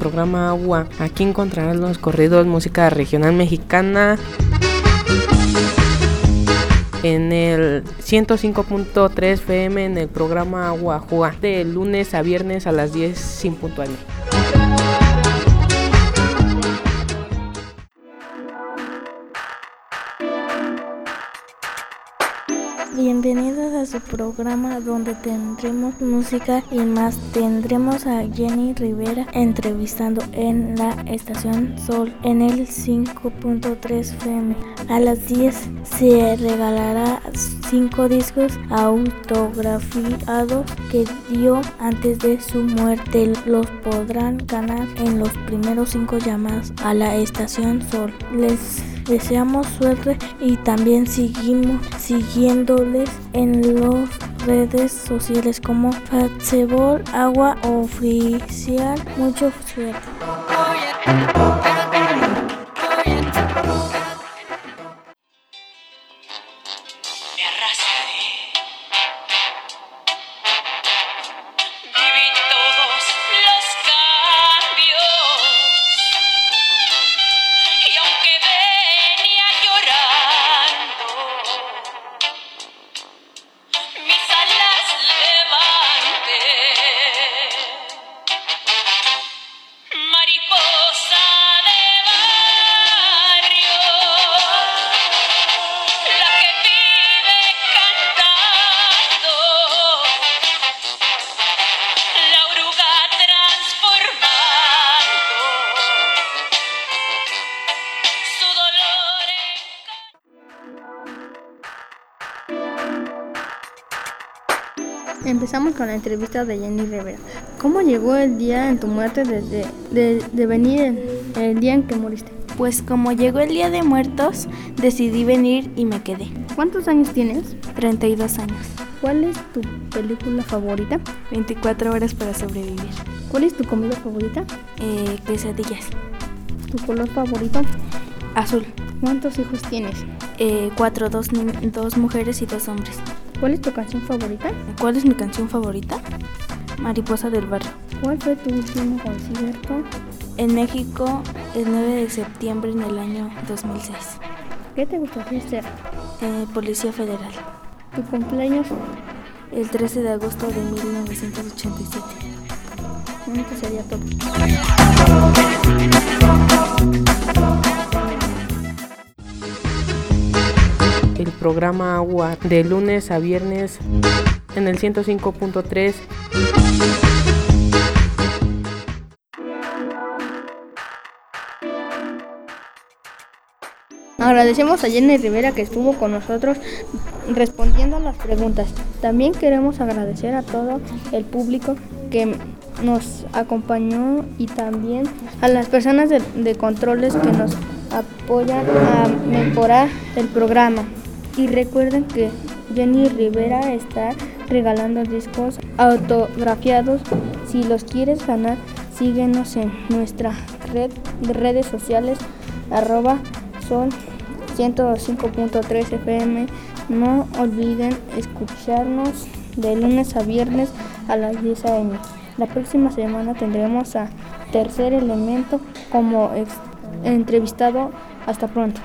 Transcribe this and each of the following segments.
programa Agua. Aquí encontrarás los corridos, música regional mexicana en el 105.3 FM en el programa Agua Juga, de lunes a viernes a las 10 sin puntual. Bienvenidos a su programa donde tendremos música y más. Tendremos a Jenny Rivera entrevistando en la estación Sol en el 5.3 FM. A las 10 se regalará 5 discos autografiados que dio antes de su muerte. Los podrán ganar en los primeros 5 llamadas a la estación Sol. Les deseamos suerte y también seguimos siguiéndoles en las redes sociales como Facebook Agua Oficial. Mucha suerte. Empezamos con la entrevista de Jenny Rivera. ¿Cómo llegó el día en tu muerte de venir el día en que moriste? Pues como llegó el Día de Muertos, decidí venir y me quedé. ¿Cuántos años tienes? 32 años. ¿Cuál es tu película favorita? 24 horas para sobrevivir. ¿Cuál es tu comida favorita? Quesadillas. ¿Tu color favorito? Azul. ¿Cuántos hijos tienes? 4, 2 mujeres y 2 hombres. ¿Cuál es tu canción favorita? ¿Cuál es mi canción favorita? Mariposa del barrio. ¿Cuál fue tu último concierto? En México, el 9 de septiembre en el año 2006. ¿Qué te gustaría ser? Policía Federal. ¿Tu cumpleaños? El 13 de agosto de 1987. Esto sería todo. El programa Agua, de lunes a viernes en el 105.3. Agradecemos a Jenny Rivera que estuvo con nosotros respondiendo a las preguntas. También queremos agradecer a todo el público que nos acompañó y también a las personas de controles que nos apoyan a mejorar el programa. Y recuerden que Jenny Rivera está regalando discos autografiados. Si los quieres ganar, síguenos en nuestra red de redes sociales @Sol 105.3 FM. No olviden escucharnos de lunes a viernes a las 10 a.m. La próxima semana tendremos a Tercer Elemento como entrevistado. Hasta pronto.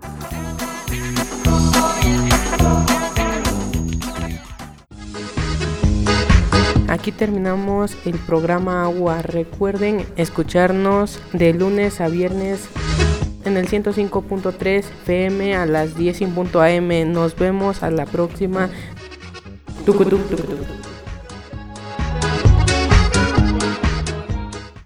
Aquí terminamos el programa Agua. Recuerden escucharnos de lunes a viernes en el 105.3 FM a las 10 AM. Nos vemos a la próxima. Tucutuc.